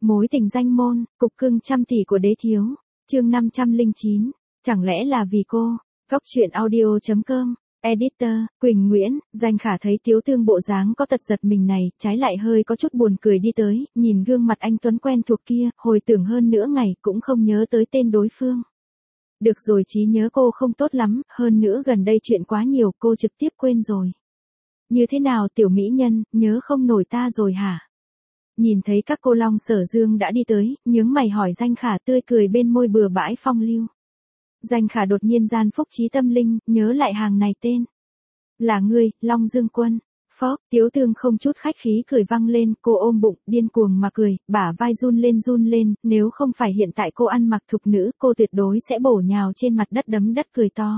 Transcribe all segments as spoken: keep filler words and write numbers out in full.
Mối tình danh môn, cục cưng trăm tỷ của đế thiếu. Chương năm trăm lẻ chín. Chẳng lẽ là vì cô? Góc truyện audio chấm com. Editor, Quỳnh Nguyễn. Danh Khả thấy Tiếu Tương bộ dáng có tật giật mình này, trái lại hơi có chút buồn cười đi tới, nhìn gương mặt anh tuấn quen thuộc kia, hồi tưởng hơn nửa ngày cũng không nhớ tới tên đối phương. Được rồi, trí nhớ cô không tốt lắm, hơn nữa gần đây chuyện quá nhiều, cô trực tiếp quên rồi. Như thế nào tiểu mỹ nhân, nhớ không nổi ta rồi hả? Nhìn thấy các cô Long Sở Dương đã đi tới, nhướng mày hỏi Danh Khả, tươi cười bên môi bừa bãi phong lưu. Danh Khả đột nhiên gian phúc trí tâm linh, nhớ lại hàng này tên. Là ngươi, Long Dương Quân. Phó, Tiếu Tương không chút khách khí cười vang lên, cô ôm bụng, điên cuồng mà cười, bả vai run lên run lên, nếu không phải hiện tại cô ăn mặc thục nữ, cô tuyệt đối sẽ bổ nhào trên mặt đất đấm đất cười to.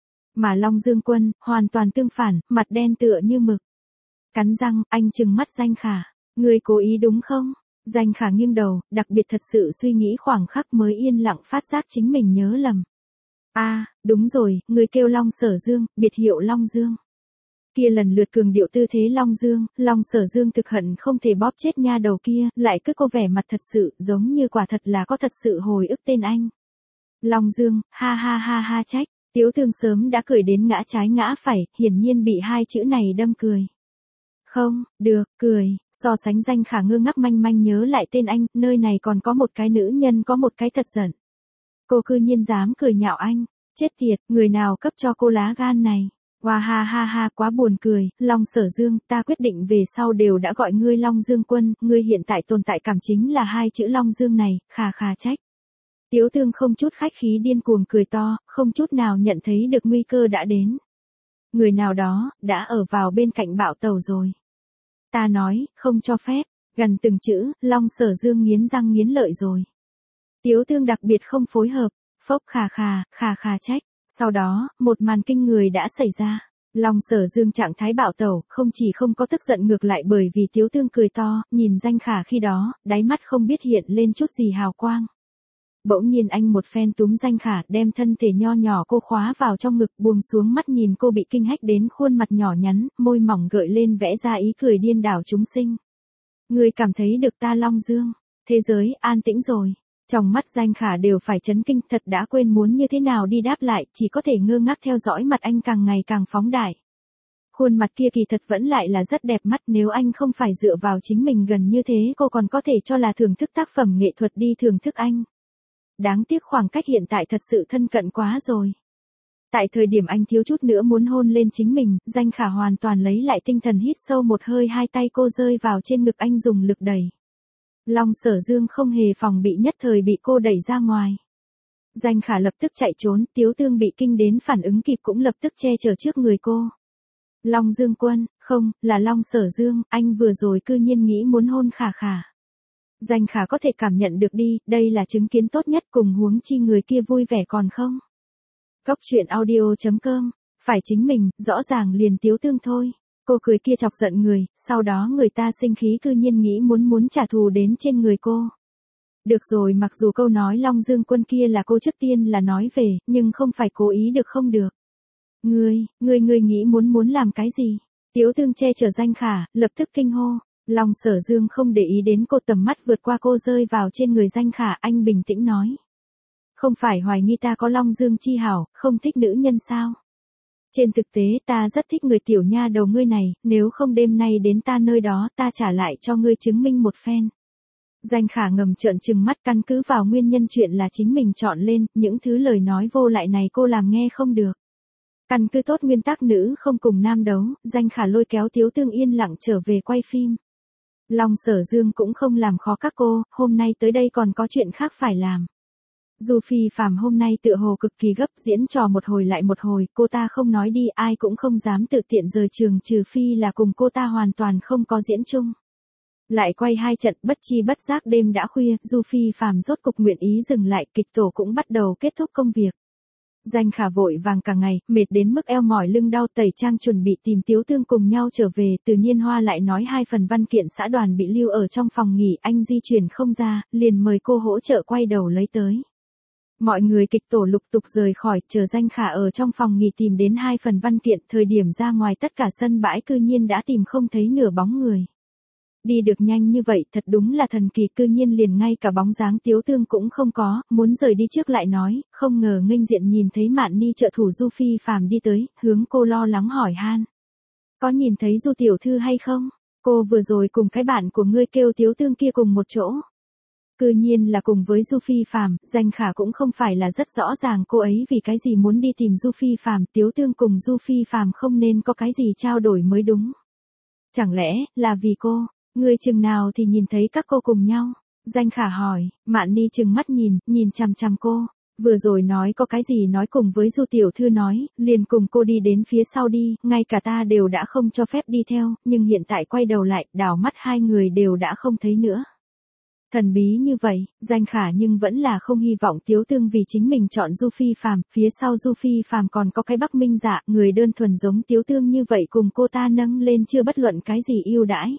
Mà Long Dương Quân, hoàn toàn tương phản, mặt đen tựa như mực. Cắn răng, anh trừng mắt Danh Khả. Ngươi cố ý đúng không? Danh Khả nghiêng đầu, đặc biệt thật sự suy nghĩ khoảng khắc mới yên lặng phát giác chính mình nhớ lầm. A, à, đúng rồi, người kêu Long Sở Dương, biệt hiệu Long Dương. Kia lần lượt cường điệu tư thế Long Dương, Long Sở Dương thực hận không thể bóp chết nha đầu kia, lại cứ cô vẻ mặt thật sự, giống như quả thật là có thật sự hồi ức tên anh. Long Dương, ha ha ha ha trách, Tiếu Tương sớm đã cười đến ngã trái ngã phải, hiển nhiên bị hai chữ này đâm cười. Không, được, cười, so sánh Danh Khả ngơ ngác manh manh nhớ lại tên anh, nơi này còn có một cái nữ nhân có một cái thật giận. Cô cư nhiên dám cười nhạo anh, chết tiệt, người nào cấp cho cô lá gan này. Hoa ha ha ha, quá buồn cười, Long Sở Dương, ta quyết định về sau đều đã gọi ngươi Long Dương Quân, ngươi hiện tại tồn tại cảm chính là hai chữ Long Dương này, khà khà trách. Tiếu Tương không chút khách khí điên cuồng cười to, không chút nào nhận thấy được nguy cơ đã đến. Người nào đó, đã ở vào bên cạnh bạo tàu rồi. Ta nói, không cho phép, gần từng chữ, Long Sở Dương nghiến răng nghiến lợi rồi. Tiếu Tương đặc biệt không phối hợp, phốc khà khà, khà khà trách. Sau đó, một màn kinh người đã xảy ra. Long Sở Dương trạng thái bạo tẩu, không chỉ không có tức giận ngược lại bởi vì Tiếu Tương cười to, nhìn Danh Khả khi đó, đáy mắt không biết hiện lên chút gì hào quang. Bỗng nhiên anh một phen túm Danh Khả, đem thân thể nho nhỏ cô khóa vào trong ngực, buông xuống mắt nhìn cô bị kinh hách đến khuôn mặt nhỏ nhắn, môi mỏng gợi lên vẽ ra ý cười điên đảo chúng sinh. Người cảm thấy được ta Long Dương, thế giới an tĩnh rồi. Trong mắt Danh Khả đều phải chấn kinh, thật đã quên muốn như thế nào đi đáp lại, chỉ có thể ngơ ngác theo dõi mặt anh càng ngày càng phóng đại. Khuôn mặt kia kỳ thật vẫn lại là rất đẹp mắt, nếu anh không phải dựa vào chính mình gần như thế cô còn có thể cho là thưởng thức tác phẩm nghệ thuật đi thưởng thức anh. Đáng tiếc khoảng cách hiện tại thật sự thân cận quá rồi. Tại thời điểm anh thiếu chút nữa muốn hôn lên chính mình, Danh Khả hoàn toàn lấy lại tinh thần hít sâu một hơi, hai tay cô rơi vào trên ngực anh dùng lực đẩy. Long Sở Dương không hề phòng bị, nhất thời bị cô đẩy ra ngoài. Danh Khả lập tức chạy trốn, Tiếu Tương bị kinh đến phản ứng kịp cũng lập tức che chở trước người cô. Long Dương Quân, không, là Long Sở Dương, anh vừa rồi cư nhiên nghĩ muốn hôn Khả Khả. Danh Khả có thể cảm nhận được đi, đây là chứng kiến tốt nhất, cùng huống chi người kia vui vẻ còn không. Góc truyện audio chấm com, phải chính mình, rõ ràng liền Tiếu Tương thôi. Cô cười kia chọc giận người, sau đó người ta sinh khí cư nhiên nghĩ muốn muốn trả thù đến trên người cô. Được rồi, mặc dù câu nói Long Dương Quân kia là cô trước tiên là nói về, nhưng không phải cố ý được không được. Ngươi, ngươi ngươi nghĩ muốn muốn làm cái gì? Tiếu Tương che chở Danh Khả, lập tức kinh hô. Long Sở Dương không để ý đến cô, tầm mắt vượt qua cô rơi vào trên người Danh Khả, anh bình tĩnh nói. Không phải hoài nghi ta có Long Dương chi hảo, không thích nữ nhân sao? Trên thực tế ta rất thích người tiểu nha đầu ngươi này, nếu không đêm nay đến ta nơi đó ta trả lại cho ngươi chứng minh một phen. Danh Khả ngầm trợn trừng mắt, căn cứ vào nguyên nhân chuyện là chính mình chọn lên, những thứ lời nói vô lại này cô làm nghe không được. Căn cứ tốt nguyên tắc nữ không cùng nam đấu, Danh Khả lôi kéo Tiếu Tương yên lặng trở về quay phim. Long Sở Dương cũng không làm khó các cô, hôm nay tới đây còn có chuyện khác phải làm. Dù Phi Phàm hôm nay tựa hồ cực kỳ gấp, diễn trò một hồi lại một hồi, cô ta không nói đi, ai cũng không dám tự tiện rời trường, trừ phi là cùng cô ta hoàn toàn không có diễn chung. Lại quay hai trận, bất chi bất giác đêm đã khuya, dù Phi Phàm rốt cục nguyện ý dừng lại, kịch tổ cũng bắt đầu kết thúc công việc. Danh Khả vội vàng cả ngày, mệt đến mức eo mỏi lưng đau, tẩy trang chuẩn bị tìm Tiếu Tương cùng nhau trở về, Từ Nhiên Hoa lại nói hai phần văn kiện xã đoàn bị lưu ở trong phòng nghỉ, anh di chuyển không ra, liền mời cô hỗ trợ quay đầu lấy tới. Mọi người kịch tổ lục tục rời khỏi, chờ Danh Khả ở trong phòng nghỉ tìm đến hai phần văn kiện, thời điểm ra ngoài tất cả sân bãi cư nhiên đã tìm không thấy nửa bóng người. Đi được nhanh như vậy thật đúng là thần kỳ, cư nhiên liền ngay cả bóng dáng Tiếu Tương cũng không có, muốn rời đi trước lại nói, không ngờ nghênh diện nhìn thấy Mạn Ni trợ thủ Du Phi Phàm đi tới, hướng cô lo lắng hỏi han. Có nhìn thấy Du tiểu thư hay không? Cô vừa rồi cùng cái bạn của ngươi kêu Tiếu Tương kia cùng một chỗ. Cư nhiên là cùng với Du Phi Phàm, Danh Khả cũng không phải là rất rõ ràng cô ấy vì cái gì muốn đi tìm Du Phi Phàm, Tiếu Tương cùng Du Phi Phàm không nên có cái gì trao đổi mới đúng. Chẳng lẽ là vì cô, ngươi chừng nào thì nhìn thấy các cô cùng nhau? Danh Khả hỏi. Mạn Ni chừng mắt nhìn, nhìn chằm chằm cô. Vừa rồi nói có cái gì nói cùng với Du tiểu thư nói, liền cùng cô đi đến phía sau đi, ngay cả ta đều đã không cho phép đi theo, nhưng hiện tại quay đầu lại, đảo mắt hai người đều đã không thấy nữa. Thần bí như vậy, Danh Khả nhưng vẫn là không hy vọng Tiếu Tương vì chính mình chọn Du Phi Phàm, phía sau Du Phi Phàm còn có cái Bắc Minh Dạ, người đơn thuần giống Tiếu Tương như vậy cùng cô ta nâng lên chưa bất luận cái gì ưu đãi.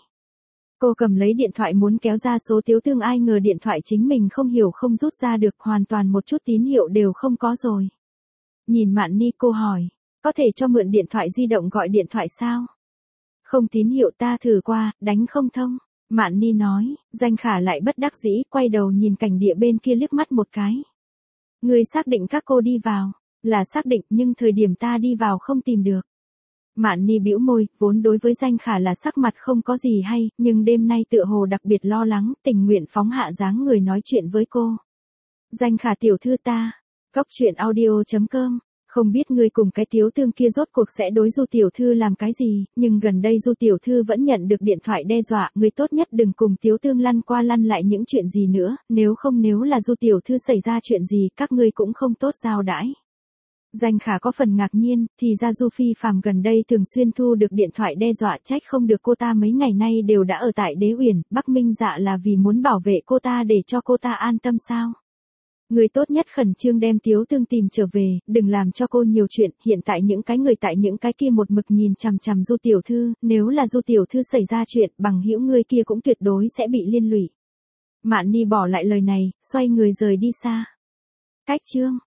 Cô cầm lấy điện thoại muốn kéo ra số Tiếu Tương, ai ngờ điện thoại chính mình không hiểu không rút ra được, hoàn toàn một chút tín hiệu đều không có rồi. Nhìn Mạn Ni cô hỏi, có thể cho mượn điện thoại di động gọi điện thoại sao? Không tín hiệu, ta thử qua, đánh không thông. Mạn Ni nói. Danh Khả lại bất đắc dĩ, quay đầu nhìn cảnh địa bên kia liếc mắt một cái. Người xác định các cô đi vào? Là xác định, nhưng thời điểm ta đi vào không tìm được. Mạn Ni bĩu môi, vốn đối với Danh Khả là sắc mặt không có gì hay, nhưng đêm nay tựa hồ đặc biệt lo lắng, tình nguyện phóng hạ dáng người nói chuyện với cô. Danh Khả tiểu thư ta. Góc truyện audio chấm com. Không biết ngươi cùng cái Tiếu Tương kia rốt cuộc sẽ đối Du tiểu thư làm cái gì, nhưng gần đây Du tiểu thư vẫn nhận được điện thoại đe dọa, ngươi tốt nhất đừng cùng Tiếu Tương lăn qua lăn lại những chuyện gì nữa, nếu không nếu là Du tiểu thư xảy ra chuyện gì, các ngươi cũng không tốt giao đãi. Danh Khả có phần ngạc nhiên, thì ra Du Phi Phàm gần đây thường xuyên thu được điện thoại đe dọa, trách không được cô ta mấy ngày nay đều đã ở tại Đế Uyển, Bắc Minh Dạ là vì muốn bảo vệ cô ta để cho cô ta an tâm sao? Người tốt nhất khẩn trương đem Tiếu Tương tìm trở về, đừng làm cho cô nhiều chuyện, hiện tại những cái người tại những cái kia một mực nhìn chằm chằm Du tiểu thư, nếu là Du tiểu thư xảy ra chuyện, bằng hữu ngươi kia cũng tuyệt đối sẽ bị liên lụy. Mạn Ni bỏ lại lời này, xoay người rời đi xa. Cách chương